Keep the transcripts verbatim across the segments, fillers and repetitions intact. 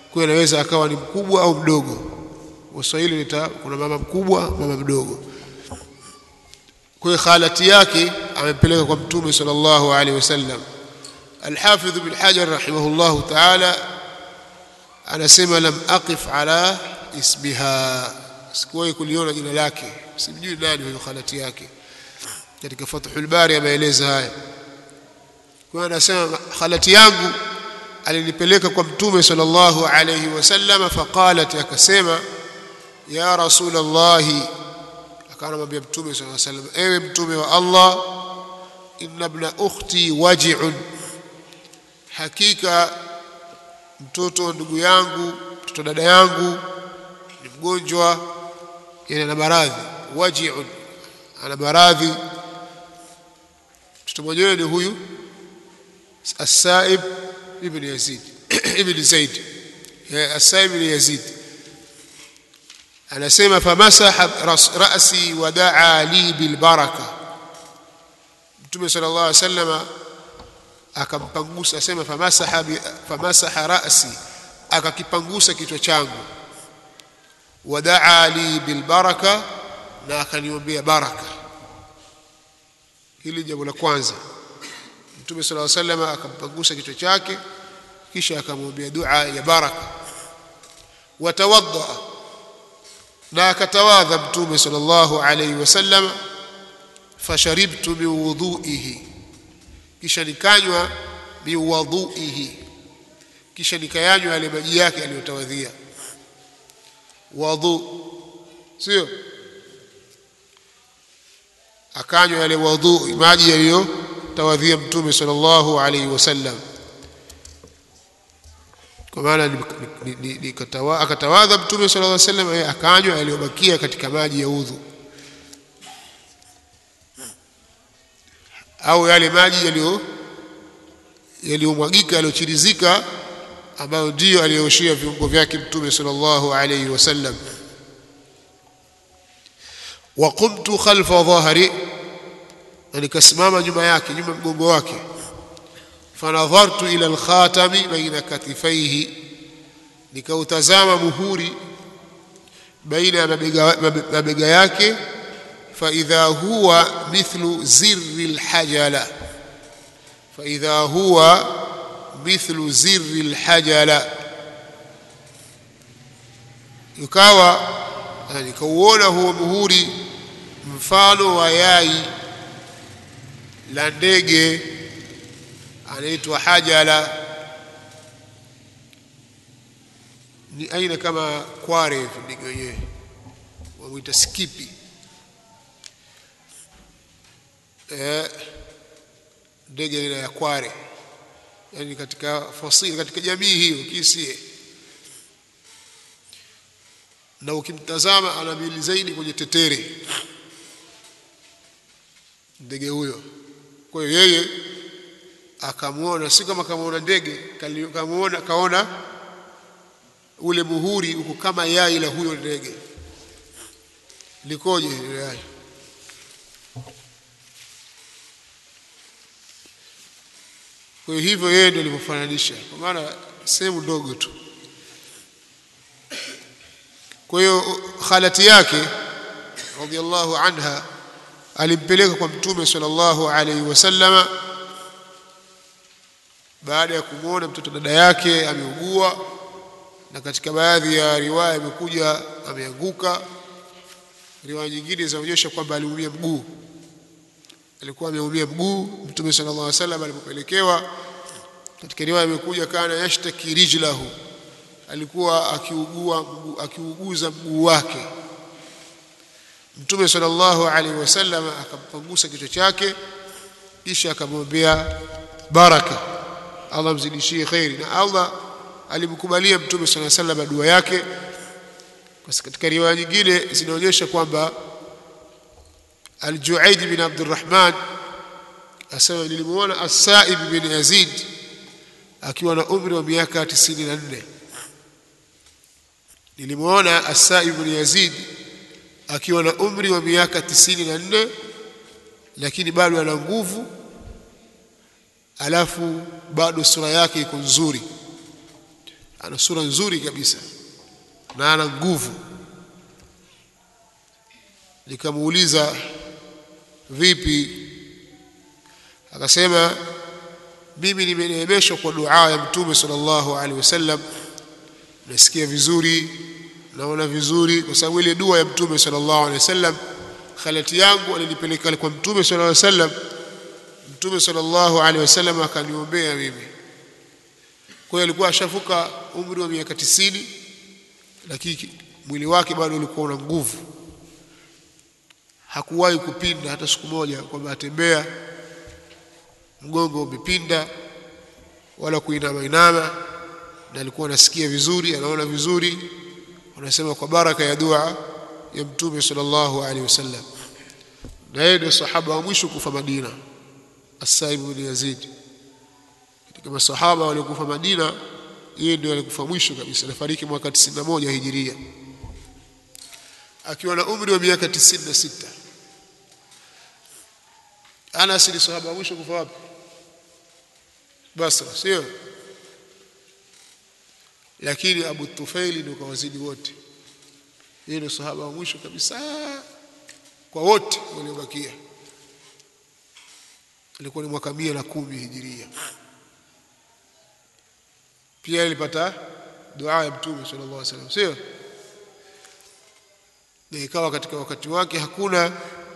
kwa inaweza akawa ni mkubwa au mdogo. Waswahili nita kuna mama mkubwa, mama mdogo. Kwa khalati yake amepeleka kwa Mtume sallallahu alaihi wasallam. Al-Hafidh Ibn Hajar rahimahullah ta'ala anasema lam aqif ala ismiha, sikuwahi kuliona jina lake, simjui nani huyo khalati yake. Katika Fathul Bari ameeleza haya. Kwa anasema khalati yangu alinipeleka kwa Mtume sallallahu alayhi wasallam, faqalat, akasema ya Rasulullah, akanamwambia Mtume sallallahu alayhi wasallam, ewe Mtume wa Allah, inna ibna ukhti waji'un, hakika mtoto ndugu yangu, mtoto dada yangu ni mgonjwa, yana na maradhi. Waji'un, ana maradhi. Mtoto mwenyewe ni huyu As-Sa'ib ibn Yazid ibn Zaid, As-Sa'ib ibn Yazid. Anasema famasaha ra'si wa da'a li bil baraka, Mtume sallallahu alaihi wasallam akampangusa, asema famasaha famasaha ra'si, akakipangusa kichwa changu, wa da'a li bil baraka, na akaniombea baraka. Hili jambo la kwanza. Mtume sallallahu alaihi wasallam akampangusa kichwa chake, kisha akamwombea dua ya baraka. Watawadda, na akatawadha Mtume sallallahu alaihi wasallam, fasharibtu min wudhu'ihi, kisha nikanywa bi wudhu'ihi, kisha nikayanywa yale maji yake aliyotawadhia. Wudhu sio akanywa yale wudhu, maji yaliyo tawadhia Mtume sallallahu alayhi wasallam, kwa maana akatawadha Mtume sallallahu alayhi wasallam, akanywa yaliyobakia katika maji ya udhu, au yale maji yaliyo yaliyomwagika yaliyochirizika, ambayo ndio aliyoshia viungo vyake Mtume sallallahu alayhi wasallam. Wa qumtu khalfa dhahri, na nikasimama nyuma yake, nyuma mgongo wake. Fanadhartu ila al-khatami baina katifaihi, nikautazama muhuri baina ya mabega, mabega yake. Fa idha huwa mithlu zirri al-hajala, fa idha huwa mithlu zirri al-hajala, ikawa nikauona huo muhuri mfano wa yai la ndege anaitwa hajala, ni aina kama kware hivi, ndege wenyewe wamuita skipi. eh ndege ile ya kware, yani katika fasili, katika jamii hiyo kisie. Na ukimtazama anamili zaidi kwenye tetere ndege huyo. Kwa hiyo yeye akamuona, si kama kamuona ndege, kamuona kaona ule muhuri uko kama yai la huyo ndege. Likoje ile yai? Kwa hivyo yeye ndiye alifananisha, kwa maana sehemu ndogo tu. Kwa hiyo khalati yake radhiallahu anha alimpeleka kwa Mtume sallallahu alaihi wasallam baada ya kumuona mtoto dada yake ameugua, na katika baadhi ya riwaya imekuja ameanguka. Riwaya nyingine zinaonyesha kwamba aliumia mguu, alikuwa ameumia mguu. Mtume sallallahu alaihi wasallam alipopelekewa, katika riwaya imekuja kana yashtaki rijlahu, alikuwa akiugua akiuguza mguu wake. Mtume sallallahu alaihi wasallam akampangusa kichwa chake, kisha akamwombea baraka, Allah mzidishie khairi. Na Allah alimkubalia Mtume sallallahu alaihi wasallam dua yake. Kwa katika riwaya nyingine zinaonyesha kwamba Al-Ju'ayd bin Abdurrahman asema nilimuona As-Sa'ib bin Yazid akiwa na umri wa miaka tisini na nne. Nilimuona As-Sa'ib bin Yazid akiwa na umri wa miaka tisini na nne, lakini bado ana nguvu, alafu bado sura yake iko nzuri. ana sura nzuri kabisa na ana nguvu. Nikamuuliza vipi, akasema mimi nimeneemeshwa kwa dua ya Mtume sallallahu alaihi wasallam, nasikia vizuri, naona vizuri, kwa sababu ile dua ya Mtume sallallahu alaihi wasallam khalati yangu alinipeleka kwa Mtume sallallahu alaihi wasallam. Mtume sallallahu alaihi wasallam akaniombea mimi. Kwa hiyo alikuwa ashafuka umri wa miaka tisini, lakini mwili wake bado ulikuwa una nguvu. Hakuwahi kupinda hata siku moja kwamba atembea mgongo umepinda wala kuinama inama, na alikuwa anasikia vizuri, anaona vizuri. Wanasema kwa baraka ya dua ya Mtume sallallahu alaihi wasallam. Na yeye ndiye sahaba wa mwisho kufa Madina, As-Sa'ib ibn Yazid. Katika masahaba waliokufa Madina, yeye ndiye alikufa mwisho kabisa. Alifariki mwaka tisini na moja Hijiria akiwa na umri wa miaka tisini na sita. Anas ni sahaba wa mwisho kufa wapi? Basra, sio? Lakini Abu Tufaili ndio kawazidi wote. Yeye ni sahaba wa mwisho kabisa kwa wote waliobakia. Alikuwa ni mwaka mia na kumi Hijiria. Pia alipata dua ya Mtume sallallahu alaihi wasallam, sio? Na ikawa katika wakati wake hakuna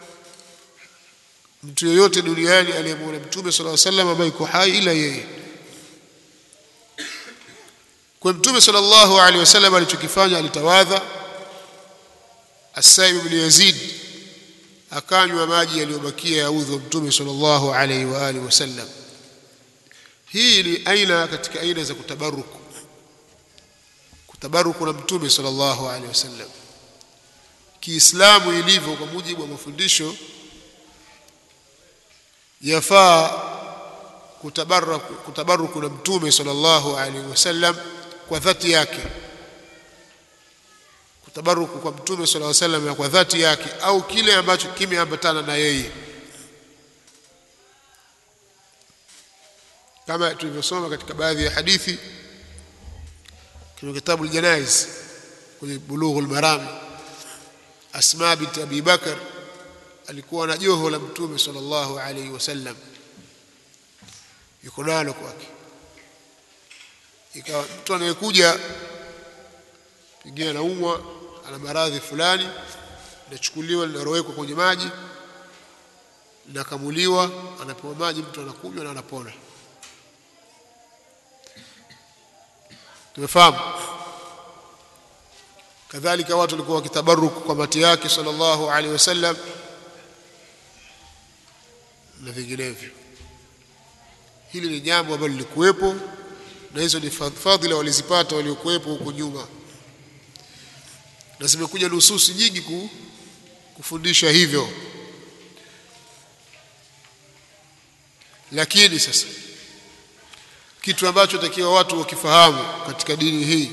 mtu yeyote duniani aliyemwona Mtume sallallahu alaihi wasallam ambaye yuko hai ila yeye. Kwa Mtume sallallahu alaihi wasallam alichokifanya, alitawadha. As-Sa'ib ibn Yazid akanywa maji yaliyobakia ya udhu Mtume sallallahu alaihi wa alihi wasallam. Hii ni aina katika aina za kutabaruku, kutabaruku na Mtume sallallahu alaihi wasallam. Kiislamu ilivyo kwa mujibu wa mafundisho, yafaa kutabaruku kutabaruku na Mtume sallallahu alaihi wasallam kwa dhati yake, kutabaruku kwa Mtume sallallahu alaihi wasallam kwa dhati yake au kile ambacho kimeambatana na yeye, kama tulivyosoma katika baadhi ya hadithi kwenye kitabu al-Janaiz kwenye Bulughul Maram. Asma bint Abi Bakar alikuwa na joho la Mtume sallallahu alaihi wasallam, yuko nalo kwake. Ikawa mtu anayekuja pengine anaumwa, ana maradhi fulani, linachukuliwa linarowekwa kwenye maji, linakamuliwa, anapewa maji, mtu anakunywa na anapona. Tumefahamu? Kadhalika watu walikuwa wakitabaruku kwa mati yake sallallahu alaihi wasallam na vinginevyo. Hili ni jambo ambalo lilikuwepo, na hizo ni fadhila walizipata waliokuwepo huko nyuma, na zimekuja nususi nyingi kufundisha hivyo. Lakini sasa kitu ambacho takiwa watu wakifahamu katika dini hii,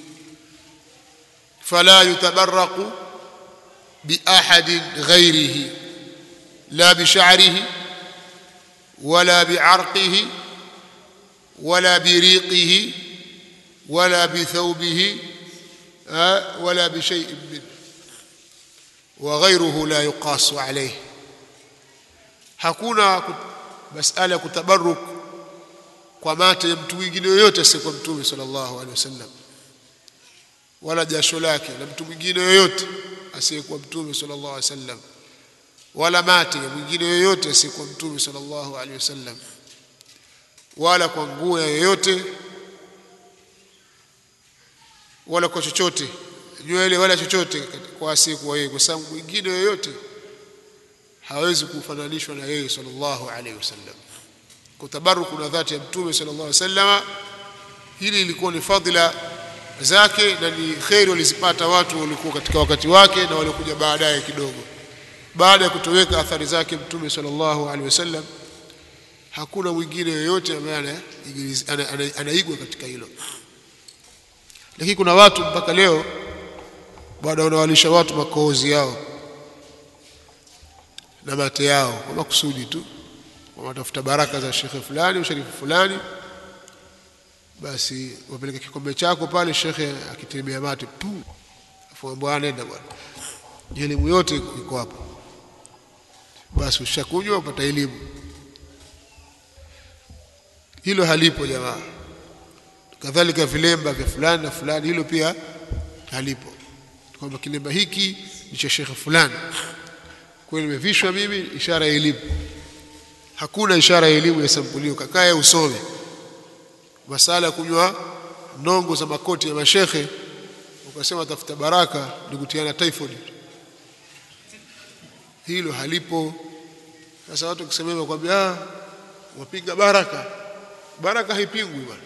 fala yutabarraku bi ahadin ghairihi la bi sha'rihi wala bi arqihi wala bi riqihi wala bi thawbihi wala bi shay'in min wa ghayruhu la yuqasu alayhi. Hakuna masala kutabarruk kwa mate ya mtu mwingine yoyote asiyekuwa Mtume sallallahu alaihi wasallam, wala jasho lake na mtu mwingine yoyote asiyekuwa Mtume sallallahu alaihi wasallam, wala mate ya mwingine yoyote asiyekuwa Mtume sallallahu alaihi wasallam, wala kwa nguo yoyote, wala kwa chochote, nywele wala chochote kwa asiyekuwa yeye, kwa sababu mwingine yoyote hawezi kufananishwa na yeye sallallahu alaihi wasallam. Kutabaruku na dhati ya Mtume sallallahu alaihi wasallam, hili lilikuwa ni fadhila zake na ni khairi walizipata watu walikuwa katika wakati wake na waliokuja baadaye kidogo. Baada ya kutoweka athari zake Mtume sallallahu alaihi wasallam, hakuna mwingine yoyote ambaye anaigwa katika hilo. Lakini kuna watu mpaka leo bado wanawalisha watu makohozi yao na mate yao kwa makusudi tu, wanatafuta baraka za shekhe fulani au sharifu fulani, basi wapeleke kikombe chako pale, shekhe akitemea mate pu, afu bwana nenda bwana, elimu yote iko hapo. Basi ushakunywa upata elimu. Hilo halipo jamaa. Kadhalika vilemba vya fulani na fulani, hilo pia halipo, kwamba kilemba hiki ni cha shekhe fulani, kwa hiyo nimevishwa mimi, ishara ya elimu. Hakuna ishara ya elimu ya sampulio. Kakae usome masala kunywa nongo za makoti ya mashekhe, ukasema tafuta baraka ni kutiana typhoid, hilo halipo. Sasa watu kusemea kwamba ah wapiga baraka, baraka haipingwi bwana.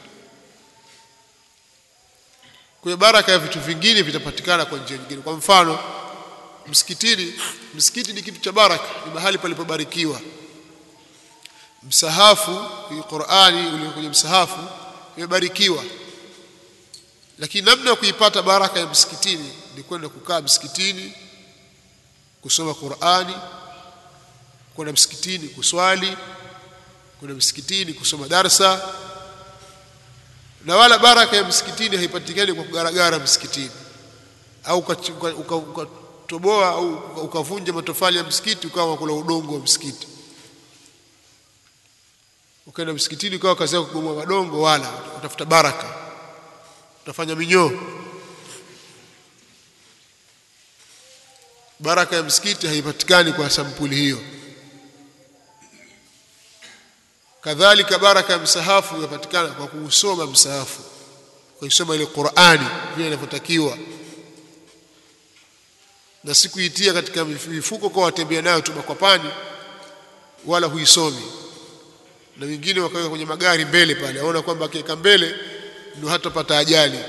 Kwa baraka ya vitu vingine vitapatikana kwa njia nyingine. Kwa mfano msikitini, msikiti ni kitu cha baraka, ni mahali palipobarikiwa. Msahafu wa Qur'ani ulio kwenye msahafu umebarikiwa, lakini namna ya kuipata baraka ya msikitini ni kwenda kukaa msikitini kusoma Qur'ani, kwenda msikitini kuswali, kwenda msikitini kusoma darsa. Na wala baraka ya msikitini haipatikani kwa kugaragara msikitini au ukatoboa au ukavunja matofali ya msikiti ukawa kula udongo wa msikiti. Ukaenda msikitini ukawa kazi yako kubomoa madongo, wala utafuta baraka, utafanya minyoo. Baraka ya msikiti haipatikani kwa sampuli hiyo. Kadhalika baraka ya msahafu inapatikana kwa kusoma msahafu, kwa kusoma ile Qur'ani vile inavyotakiwa, na sikuitia katika mifuko kwa watembea nayo tu makwapani, wala huisomi. Na wengine wakaweka kwenye magari mbele pale, aona kwamba akiweka mbele ndio hatapata ajali.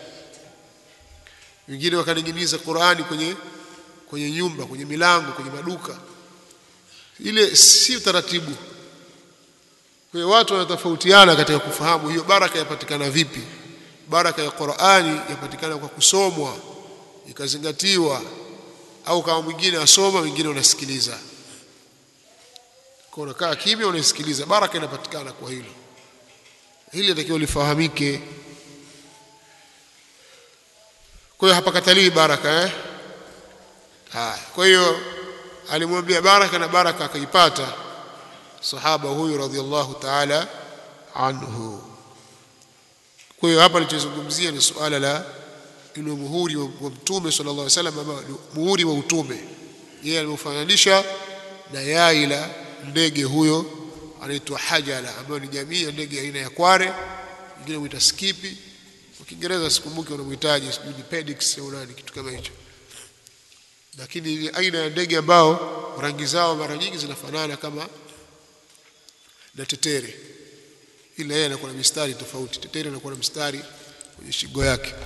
Wengine wakaninginiza Qur'ani kwenye kwenye nyumba, kwenye milango, kwenye maduka. Ile si utaratibu. Kwa hiyo watu wanatofautiana katika kufahamu hiyo baraka yapatikana vipi. Baraka ya Qur'ani yapatikana kwa kusomwa, ikazingatiwa, au kama mwingine asoma mwingine unasikiliza. Kwa unakaa kimya unasikiliza, baraka inapatikana kwa hilo. Hili natakiwa lifahamike. Kwa hiyo hapa katalii baraka eh? Haya, kwa hiyo alimwambia baraka, na baraka akaipata sahaba huyu radhiallahu ta'ala anhu. Kwa hiyo hapa nilichozungumzia ni suala la ile muhuri wa Mtume sallallahu alaihi wasallam, ama muhuri wa utume. Yeye alimfananisha na yai la ndege huyo anaitwa hajala, ambayo ni jamii ya ndege aina ya kware, wengine huita skipi, kwa Kiingereza sikumbuki wanamhitaji, sijui ni pedix au nani, kitu kama hicho. Lakini ni aina ya ndege ambao rangi zao mara nyingi zinafanana kama na tetere, ila yeye anakuwa na mistari tofauti. Tetere anakuwa na mstari kwenye shingo yake.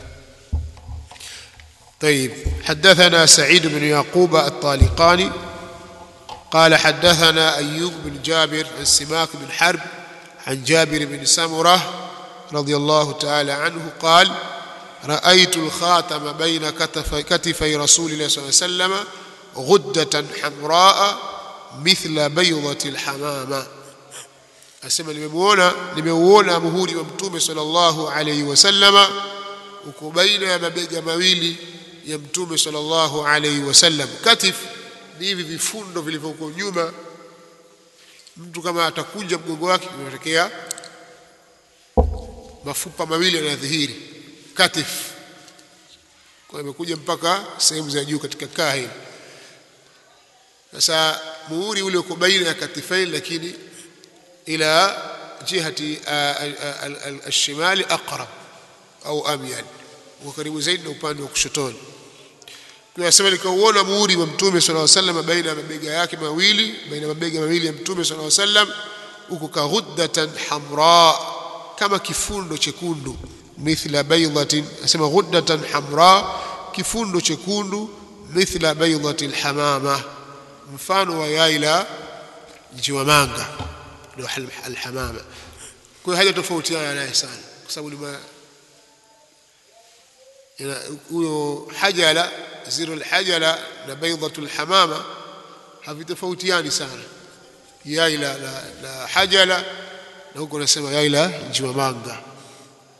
طيب حدثنا سعيد بن يعقوب الطالقاني قال حدثنا أيوب بن جابر عن سماك بن حرب عن جابر بن سمرة رضي الله تعالى عنه قال رأيت الخاتم بين كتف كتفي رسول الله صلى الله عليه وسلم غدة حمراء مثل بيضة الحمامة. Asema nimemuona nimeuona muhuri wa Mtume sallallahu alayhi wasallama uko baina ya mabega mawili ya Mtume sallallahu alayhi wasallam. Katif ni hivi vifundo vilivyokuwa nyuma, mtu kama atakunja mgongo wake unatokea mafupa mawili yanadhihiri, katif. Kwa imekuja mpaka sehemu za juu katika kahi. Sasa muhuri ule uko baina ya katifain, lakini ila jihati al-shimali aqrab au amyal, wa karibu zaidi na upande wa kushotoni. Kwa sababu nikauona muhuri wa Mtume sallallahu alaihi wasallam baina ya mabega yake mawili, baina ya mabega mawili ya Mtume sallallahu alaihi wasallam, uko ka ghuddatan hamra, kama kifundo chekundu, mithla baydatin, asema ghuddatan hamra, kifundo chekundu, mithla baydatil hamama, mfano wa yai la njiwa manga ndio alhamama. Kwa hiyo haja tofautiana naye sana, kwa sababu lima huyo hajala ziru alhajala na baydatul hamama havitofautiani sana. Yai la, la, la hajala na huko nasema yai la njiwa manga.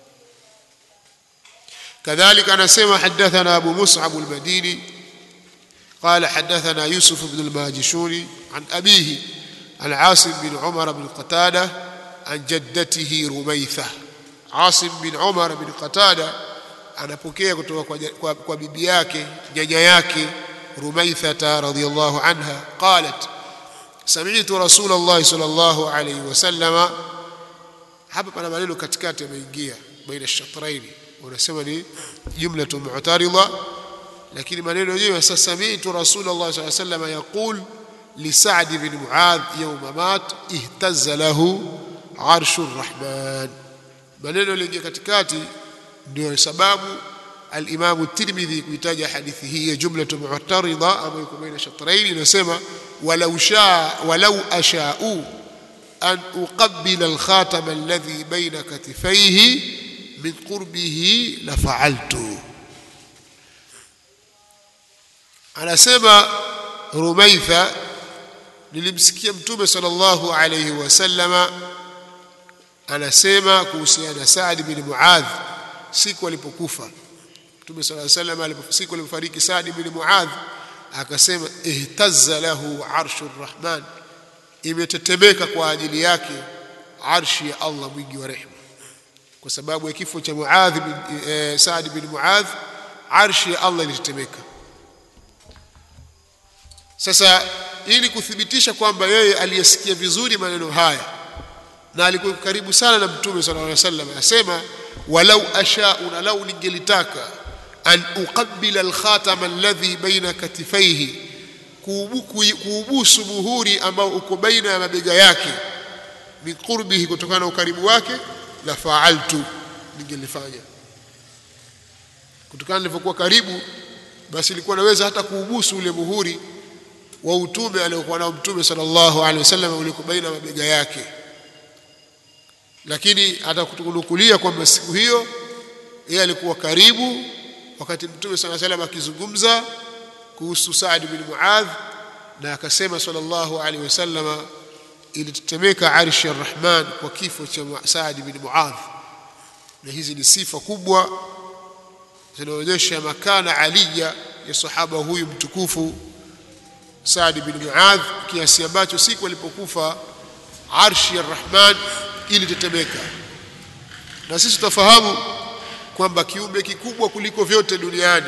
كذلك أنا سمع حدثنا أبو مصعب المديني قال حدثنا يوسف بن الماجشوني عن أبيه عن عاصم بن عمر بن قتادة عن جدته رميثة. عاصم بن عمر بن قتادة anapokea kutoka kwa, kwa bibi yake nyanya yake Rumaitha radhiyallahu anha qalat sami'tu Rasulullah sallallahu alayhi wasallam. Hapa pana maneno katikati yameingia baina shatraini, unasema ni jumlatu mu'tarida, lakini maneno yenyewe sasa sami'tu Rasulullah sallallahu alayhi wasallam yaqul li Sa'd bin Mu'adh yawma mat ihtazza lahu arshur rahman. Maneno yaliingia katikati ndio sababu al-Imam at-Tirmidhi kuitaja hadithi hii ya jumlatu mu'tarida ambayo iko baina shatraini, inasema walau shaa walau asha'u an uqabbila al-khatam alladhi baina katifayhi min qurbihi la fa'altu. Anasema Rumaitha, nilimsikia Mtume sallallahu alayhi wasallama anasema kuhusiana na Sa'd bin Mu'adh siku alipokufa Mtume sallallahu alayhi wasallam, aliposiku alipofariki Sa'd bin Mu'adh akasema ihtazza lahu arshur rahman, imetetemeka kwa ajili yake arshi ya Allah mwingi wa rehema. Kwa sababu ya kifo cha Mu'adh bin e, Sa'd bin Mu'adh, arshi ya Allah ilitetemeka. Sasa ili kuthibitisha kwamba yeye aliyesikia vizuri maneno haya na alikuwa karibu sana na Mtume sallallahu alaihi wasallam, asema walau asha'u, na lau ningelitaka an uqabbila al-khatam alladhi baina katifaihi, kuubusu muhuri ambao uko baina ya mabega yake, min qurbihi, kutokana na ukaribu wake, la fa'altu, ningelifanya. Kutokana nilivyokuwa karibu, basi nilikuwa naweza hata kuubusu ule muhuri wa utume aliokuwa nao Mtume sallallahu alaihi wasallam uliko baina mabega yake. Lakini atakutukulia kwamba siku hiyo yeye alikuwa karibu wakati Mtume sallallahu alaihi wasallam akizungumza kuhusu Sa'd bin Mu'adh, na akasema sallallahu alaihi wasallam ilitetemeka arshi ya Rahman kwa kifo cha Sa'd bin Mu'adh. Na hizi ni sifa kubwa zinaonyesha makana aliya ya sahaba huyu mtukufu Sa'd bin Mu'adh, kiasi ambacho siku alipokufa arshi ya Rahman ilitetemeka. Na sisi tufahamu kwamba kiumbe kikubwa kuliko vyote duniani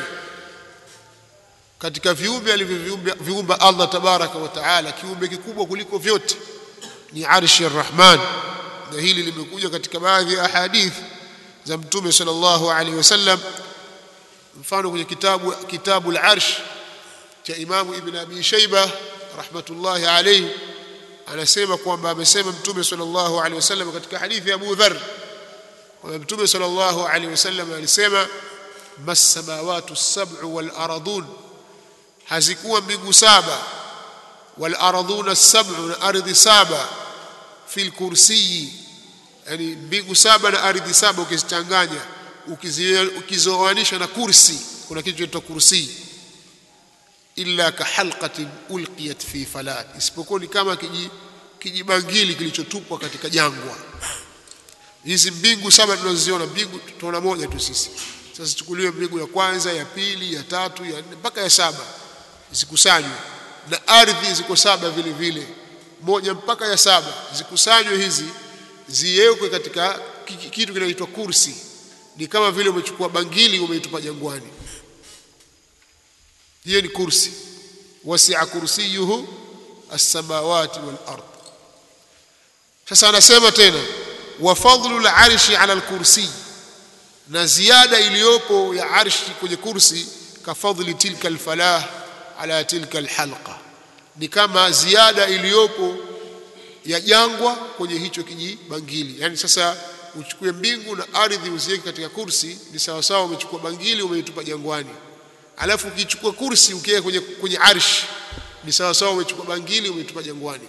katika viumbe alivyoviumba Allah tabaraka wa taala, kiumbe kikubwa kuliko vyote ni arshi ya Rahman. Na hili limekuja katika baadhi ya ahadith za Mtume sallallahu alaihi wasallam. Mfano kwenye kitabu kitabu al-Arsh cha Imam Ibn Abi Shayba rahmatullahi alayhi, anasema kwamba amesema Mtume sallallahu alaihi wasallam katika hadithi ya Abu Dharr kwamba Mtume sallallahu alaihi wasallam alisema mas samawati as-sab'u wal ardun, hazikuwa mbingu saba, wal ardun as-sab'u, na ardhi saba, fil kursi, yani mbingu saba na ardhi saba ukizichanganya ukizoanisha na kursi, kuna kitu kinaitwa kursi, illa ka halqatin ulqiyat fi falat, isipokuwa ni kama kijibangili kilichotupwa katika jangwa. Hizi mbingu saba tunaziona, mbingu tunaona moja tu sisi. Sasa chukuliwe mbingu ya kwanza, ya pili, ya tatu, ya nne mpaka ya saba zikusanywe, na ardhi ziko saba vile vile, moja mpaka ya saba zikusanywe, hizi ziwekwe katika kitu kinaitwa kursi. Ni kama vile umechukua bangili umeitupa jangwani. Hiyo ni kursi. Wasi'a kursiyuhu as-samawati wal ard. Sasa anasema tena wa fadlu al-arshi ala al-kursi, na ziada iliyopo ya arshi kwenye kursi, ka fadli tilka al-falah ala tilka al-halqa, ni kama ziada iliyopo ya jangwa kwenye hicho kijibangili. Yani sasa uchukue mbingu na ardhi uziweke katika kursi, ni sawa sawa umechukua bangili umeitupa jangwani. Alafu ukichukua kursi ukiweka kwenye kwenye arshi, ni sawa sawa umechukua bangili umeitupa jangwani.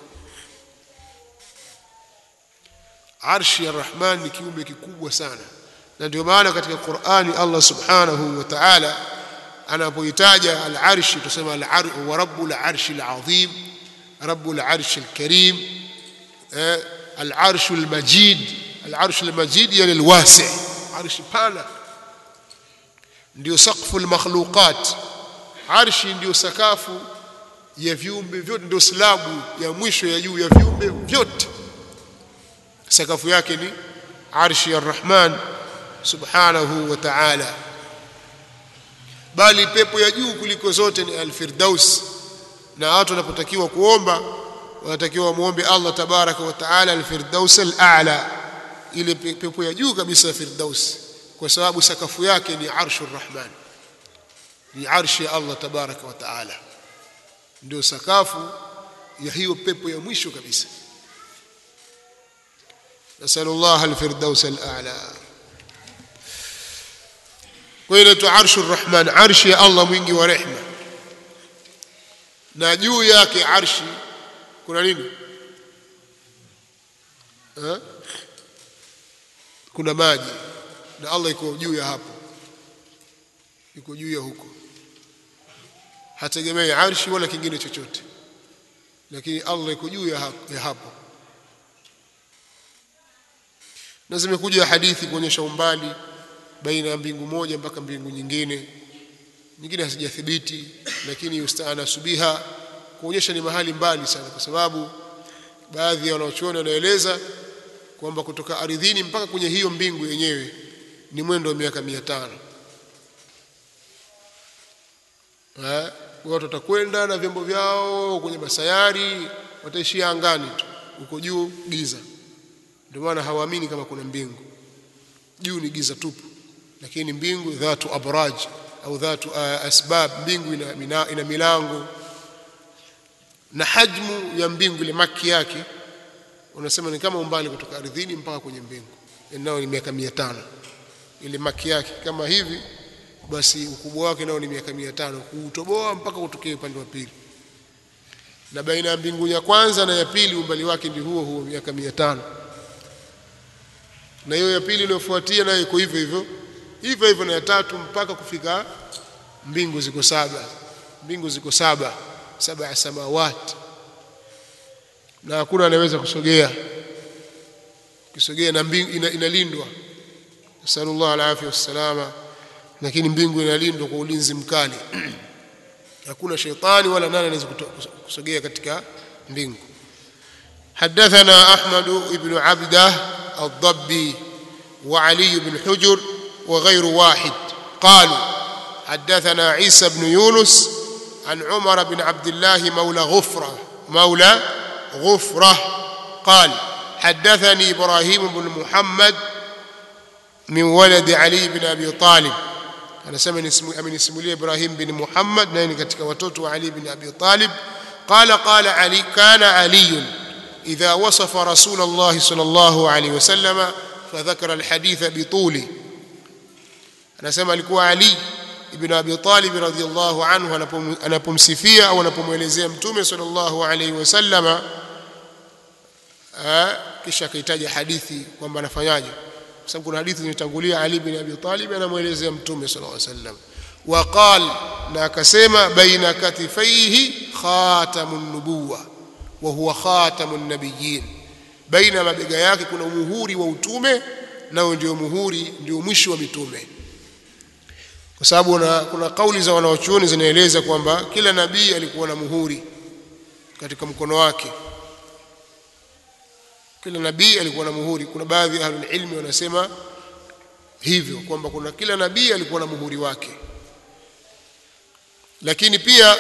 Arshi ya Rahman ni kiumbe kikubwa sana, na ndio maana katika Qur'ani Allah subhanahu wa ta'ala anapoitaja al-arshi tusema al-arsh wa rabbul arshil azim, rabbul arshil karim, al-arshul majid. Al-arshul majid yani al-wasi', arshi pana. ndio saqfu al-makhluqat. Arshi ndio sakafu ya viumbe vyote, ndio slabu ya mwisho ya juu ya viumbe vyote. Sakafu yake ni arshi ar-Rahman subhanahu wa ta'ala. Bali pepo ya juu kuliko zote ni al-Firdaus, na watu wanapotakiwa kuomba wanatakiwa muombe Allah tabaraka wa ta'ala al-Firdaus al-a'la, ile pepo ya juu kabisa ya Firdaus, kwa sababu sakafu yake ni arshur Rahman, ni arshi ya Allah tabaraka wa ta'ala, ndio sakafu ya hiyo pepo ya mwisho kabisa. Nasallallahu al-Firdaus al-a'la. Kwa hiyo tu arshur Rahman, arshi ya Allah mwingi wa rehema, na juu yake arshi kuna nini? Ha? Kuna maji, na Allah yuko juu ya hapo, yuko juu ya huko, hategemei arshi wala kingine chochote, lakini Allah yuko juu ya hapo. Na zimekuja hadithi kuonyesha umbali baina ya mbingu moja mpaka mbingu nyingine, nyingine hazijathibiti, lakini yustaana subiha kuonyesha ni mahali mbali sana, kwa sababu baadhi ya wanaochuoni wanaeleza kwamba kutoka ardhini mpaka kwenye hiyo mbingu yenyewe ni mwendo wa miaka mia tano. Eh, watu watakwenda na vyombo vyao kwenye masayari, wataishia angani tu, uko juu giza. Ndio maana hawaamini kama kuna mbingu. Juu ni giza tupu, lakini mbingu dhatu abraj au dhatu uh, asbab, mbingu ina, ina, ina milango, na hajmu ya mbingu ile maki yake unasema ni kama umbali kutoka ardhini mpaka kwenye mbingu, nao ni miaka mia tano. Ile maki yake kama hivi, basi ukubwa wake nao ni miaka mia tano kuutoboa mpaka kutokea upande wa pili, na baina ya mbingu ya kwanza na ya pili umbali wake ndio huo huo miaka mia tano, na hiyo ya pili iliyofuatia nayo iko hivyo hivyo hivyo hivyo, na ya tatu mpaka kufika mbingu ziko saba. Mbingu ziko saba, saba ya samawati, na hakuna anaweza kusogea. Kusogea na mbingu ina, inalindwa, sallallahu alaihi wasallam, lakini mbingu inalindwa kwa ulinzi mkali. Hakuna shetani wala nani anaweza kusogea katika mbingu. Hadathana Ahmad ibn Abdah الضبي وعلي بن حجر وغير واحد قالوا حدثنا عيسى بن يونس عن عمر بن عبد الله مولى غفرة مولى غفرة قال حدثني إبراهيم بن محمد من ولد علي بن أبي طالب. أنا سمعني اسمه اسمه إبراهيم بن محمد نين كتك وتوت علي بن أبي طالب قال قال علي كان علي إذا وصف رسول الله صلى الله عليه وسلم فذكر الحديث بطوله. أنا سمع لكو علي ابن أبي طالب رضي الله عنه أنا بمسفية أو أنا بمولزي متومي صلى الله عليه وسلم kisha kaitaja hadithi kwamba anafanyaje, kwa sababu kuna hadithi zinatangulia Ali ibn Abi Talib anamuelezea mtume sallallahu alaihi wasallam. Waqal, na akasema baina katifaihi khatamun nubuwa wa huwa khatamun nabiyyin, baina mabega yake kuna muhuri wa utume, nao ndio muhuri, ndio mwisho wa mitume. Kwa sababu kuna kauli za wanawachuoni zinaeleza kwamba kila nabii alikuwa na muhuri katika mkono wake. Kila nabii alikuwa na muhuri. Kuna baadhi ya ahlul ilmi wanasema hivyo kwamba kuna kila nabii alikuwa na muhuri wake, lakini pia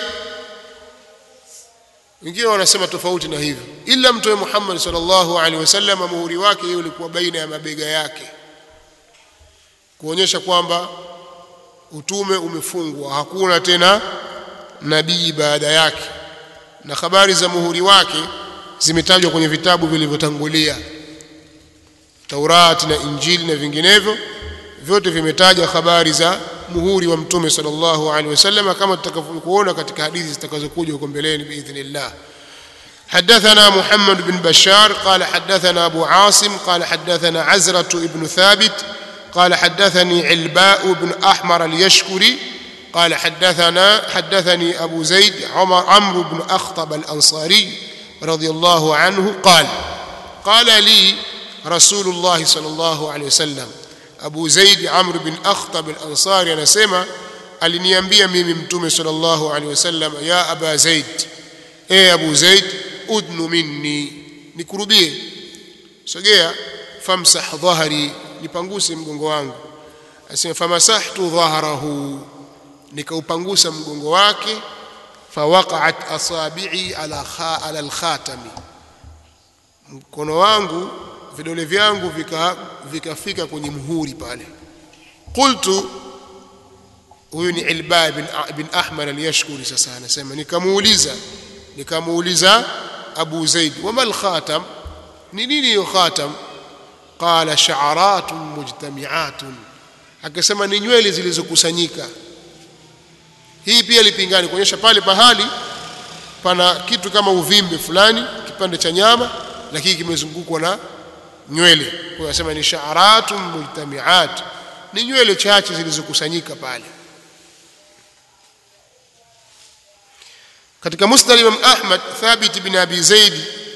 wengine wanasema tofauti na hivyo. Ila mtume Muhammad sallallahu alaihi wasallam muhuri wake yeye ulikuwa baina ya mabega yake, kuonyesha kwamba utume umefungwa, hakuna tena nabii baada yake. Na habari za muhuri wake zimetajwa kwenye vitabu vilivyotangulia, Taurati na Injili na vinginevyo, vyote vimetaja habari za muhuri wa mtume sallallahu alaihi wasallam, kama tutakavyokuona katika hadithi zitakazokuja huko mbeleni biidhnillah. حدثنا محمد بن بشار قال حدثنا أبو عاصم قال حدثنا عزرة ابن ثابت قال حدثني علباء بن أحمر اليشكري قال حدثنا حدثني أبو زيد عمر عمرو بن أخطب الأنصاري رضي الله عنه قال قال لي رسول الله صلى الله عليه وسلم Abu Zaid Amr bin Akhtab al-Ansari anasema aliniambia mimi Mtume sallallahu alaihi wasallam, ya Aba Zaid, e Abu Zaid, udnu minni, nikurubie, sogea, famsah dhahri, nipanguse mgongo wangu. Asema famasahtu dhahrahu, nikaupangusa mgongo wake, fawaqa'at asabi'i ala kha ala al-khatami, mkono wangu vidole vyangu vika vikafika kwenye muhuri pale. Qultu, huyu ni Ilba ibn ibn Ahmad al-Yashkuri. Sasa anasema nikamuuliza nikamuuliza Abu Zaid, wama al-khatam, ni nini hiyo khatam? Qala sha'aratun mujtami'atun, akasema ni nywele zilizokusanyika. Hii pia lipingani kuonyesha pale pahali pana kitu kama uvimbe fulani, kipande cha nyama, lakini kimezungukwa na nywele. Kwa hiyo anasema ni sha'aratun mujtami'at, ni nywele chache zilizokusanyika pale. Katika Musnad Imam Ahmad, Thabit bin Abi Zaid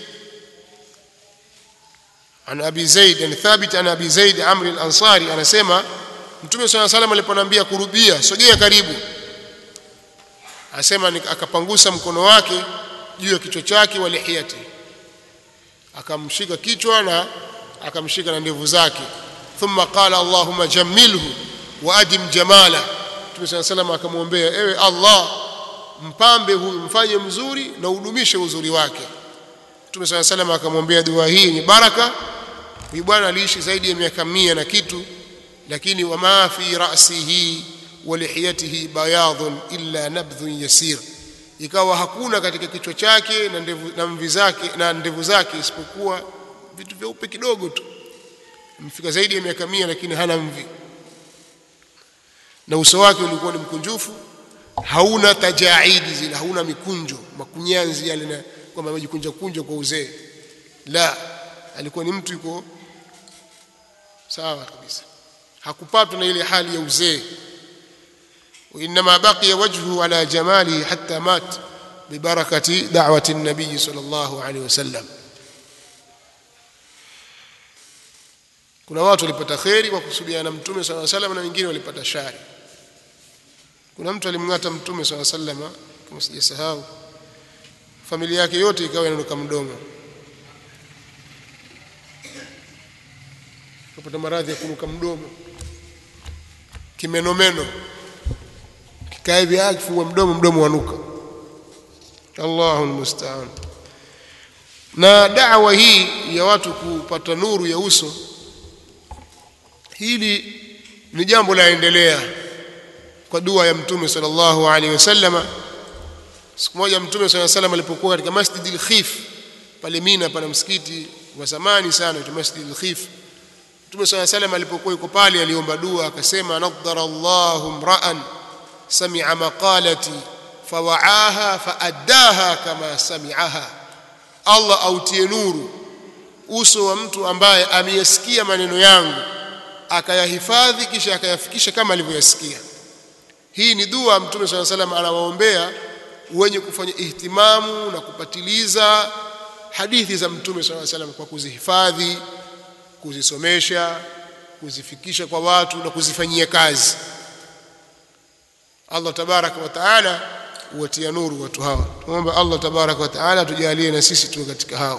an Abi Zaid an Thabit an Abi Zaid Amr al-Ansari anasema Mtume صلى الله عليه وسلم aliponambia kurubia, sogea karibu, anasema akapangusa mkono wake juu ya kichwa chake, wa lihiyati, akamshika kichwa na akamshika na ndevu zake. Thumma qala Allahumma jammilhu wa adim jamala, Mtume صلى الله عليه وسلم akamwombea, ewe Allah, mpambe huyu, mfanye mzuri na udumishe uzuri wake. Mtume صلى الله عليه وسلم akamwombea dua hii ni baraka. Huyu bwana aliishi zaidi ya miaka mia na kitu, lakini wama fi ra'sihi wa lihiyatihi bayadun illa nabdhun yasir, ikawa hakuna katika kichwa chake na ndevu na mvi zake na ndevu zake isipokuwa vitu vyeupe kidogo tu. Mfika zaidi ya miaka mia lakini hana mvi, na uso wake ulikuwa ni mkunjufu, hauna tajaidi zile, hauna mikunjo makunyanzi yale na kwamba amejikunja kunja kwa uzee. La, alikuwa ni mtu yuko sawa kabisa, hakupatwa na ile hali ya uzee. Wa inma baqiya wajhuhu ala jamalihi hatta mat bi barakati da'wati an-nabiy sallallahu alayhi wasallam. Kuna watu walipata khairi kwa kusudia na Mtume sallallahu alayhi wasallam, na wengine walipata shari. Kuna mtu alimngata Mtume sallallahu alayhi wasallam, kama sijasahau, familia yake yote ikawa inanuka mdomo, kupata maradhi ya kunuka mdomo, kimenomeno, kikaa hivi akifungua mdomo, mdomo wanuka. Allahu musta'an. Na da'wa hii ya watu kupata nuru ya uso, hili ni jambo laendelea kwa dua ya Mtume sallallahu alaihi wasallam. Siku moja Mtume sallallahu alaihi wasallam alipokuwa katika Masjid al-Khif pale Mina, pana msikiti wa zamani sana wa Masjid al-Khif. Mtume sallallahu alaihi wasallam alipokuwa yuko pale aliomba dua, akasema nadhara Allahu mra'an sami'a maqalati fawa'aha faaddaha kama sami'aha, Allah autie nuru uso wa mtu ambaye ameyasikia maneno yangu akayahifadhi kisha akayafikisha kama alivyoyasikia. Hii ni dua Mtume sallallahu alaihi wasallam anawaombea wenye kufanya ihtimamu na kupatiliza hadithi za Mtume sallallahu alaihi wasallam kwa kuzihifadhi, kuzisomesha, kuzifikisha kwa watu na kuzifanyia kazi. Allah tabaraka wa taala uwatia nuru watu hawa. Tuombe Allah tabaraka wa taala tujalie na sisi tuwe katika hao.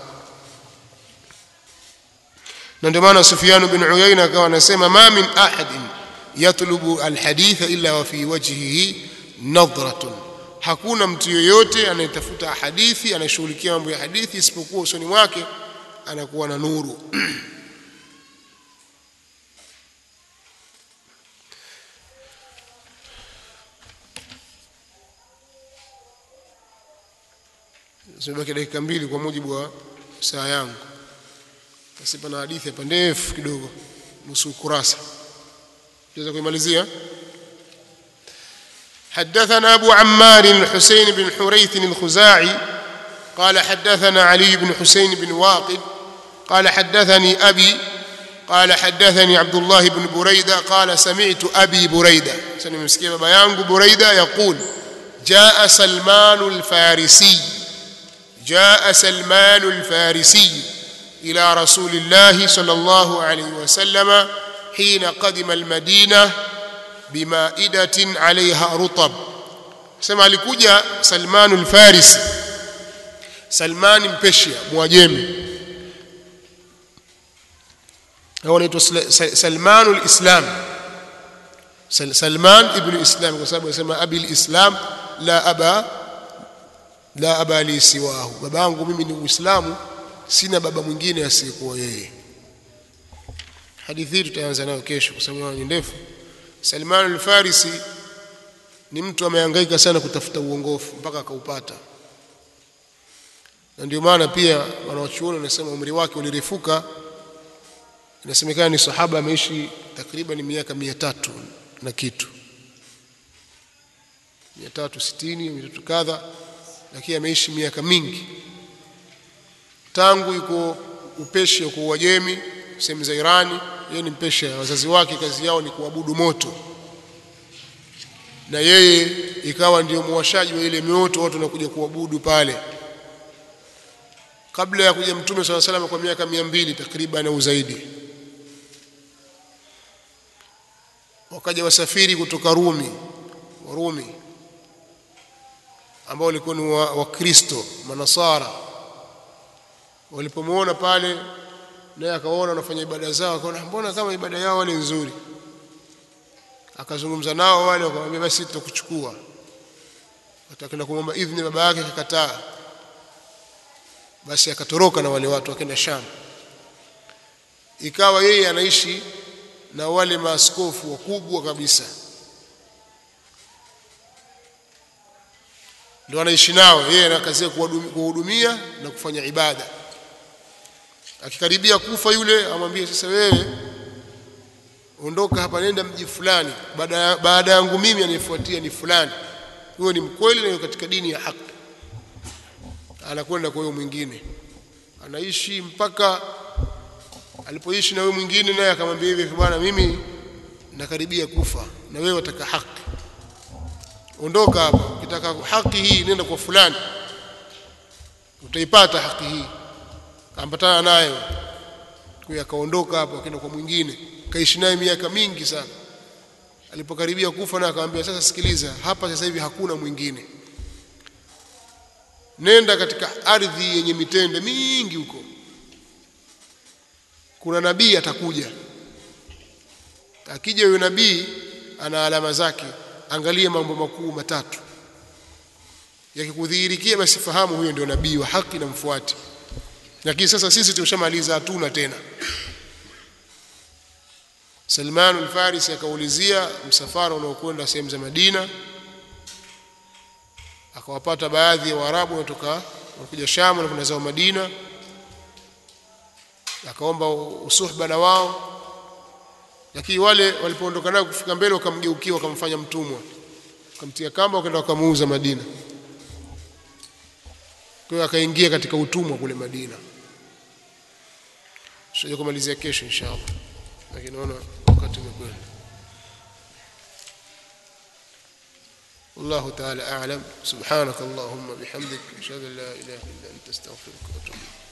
Na ndio maana Sufyan bin Uyayna akawa anasema ma min ahadin yatlubu alhaditha illa wa fi wajhihi nadratun, hakuna mtu yoyote anayetafuta hadithi, anashughulikia mambo ya hadithi, isipokuwa usoni mwake anakuwa na nuru. Zimebaki dakika mbili kwa mujibu wa saa yangu. Nasipa na hadithi hapa ndefu kidogo, nusu kurasa. Tunaweza kuimalizia. حدثنا أبو عمار الحسين بن حريث الخزاعي قال حدثنا علي بن حسين بن واقد قال حدثني أبي قال حدثني عبد الله بن بريدة قال سمعت أبي بريدة سنمسكي بابا يانغو بريدة يقول جاء سلمان الفارسي جاء سلمان الفارسي إلى رسول الله صلى الله عليه وسلم hina qadima almadina bimaidatin alaiha rutab. Sema alikuja Salman al-Farisi, Salman Mpeshia Mwajemi, au anaitwa Salman al-Islam, Salman ibn Islam, kwa sababu anasema abi al-Islam la aba la aba li siwahu, babangu mimi ni Uislamu, sina baba mwingine asiyekuwa yeye. Hadithi tutaanza nayo kesho kwa sababu ni ndefu. Salman al-Farisi ni mtu amehangaika sana kutafuta uongofu mpaka akaupata, na ndio maana pia wanawachuoni wanasema umri wake ulirefuka. Inasemekana ni sahaba, ameishi takriban miaka mia tatu na kitu, mia tatu sitini mia tatu kadha, lakini ameishi miaka mingi tangu yuko Upeshi kwa Uajemi, sehemu za Irani. Yeye ni Mpesha, wazazi wake kazi yao ni kuabudu moto, na yeye ikawa ndio muwashaji wa ile mioto, watu wanakuja kuabudu pale. Kabla ya kuja Mtume swalla sallam kwa miaka mia mbili takriban au zaidi, wakaja wasafiri kutoka Rumi, Warumi ambao walikuwa ni Wakristo Manasara. Walipomuona pale, naye akaona wanafanya ibada zao, akaona mbona kama ibada yao wale nzuri. Akazungumza nao wale, wakamwambia basi tutakuchukua. Atakenda kumwomba idhini, baba yake akakataa. Basi akatoroka na wale watu akaenda Sham. Ikawa yeye anaishi na wale maaskofu wakubwa kabisa, ndio anaishi nao. Yeye anakazia kuhudumia na kufanya ibada. Akikaribia kufa yule, amwambia sasa, wewe ondoka hapa, nenda mji fulani, baada baada yangu mimi anifuatia ni fulani, huyo ni mkweli na katika dini ya haki. Anakwenda kwa huyo mwingine, anaishi mpaka alipoishi na huyo mwingine, naye akamwambia hivi, bwana, mimi nakaribia kufa na wewe wataka haki, ondoka hapa, ukitaka haki hii nenda kwa fulani, utaipata haki hii. Kaambatana naye, kwa akaondoka hapo akaenda kwa mwingine, kaishi naye miaka mingi sana. Alipokaribia kufa, na akamwambia sasa, sikiliza, hapa sasa hivi hakuna mwingine, nenda katika ardhi yenye mitende mingi huko, kuna nabii atakuja. Akija huyo nabii ana alama zake, angalia mambo makuu matatu, yakikudhihirikia basi fahamu huyo ndio nabii wa haki na mfuate. Lakini sasa sisi tumeshamaliza, hatuna tena. Salman al-Farisi akaulizia msafara unaokwenda sehemu za Madina, akawapata baadhi ya Waarabu wanatoka wanakuja Sham na kuna zao Madina, akaomba usuhba na wao. Lakini wale walipoondoka nao kufika mbele, wakamgeukia wakamfanya mtumwa, wakamtia kamba, wakaenda wakamuuza Madina. Kwa hiyo akaingia katika utumwa kule Madina. Tutaje kumalizia kesho inshallah, lakini naona wakati umekwenda. والله تعالى أعلم. سبحانك اللهم بحمدك أشهد أن لا إله إلا أنت أستغفرك وأتوب إليك.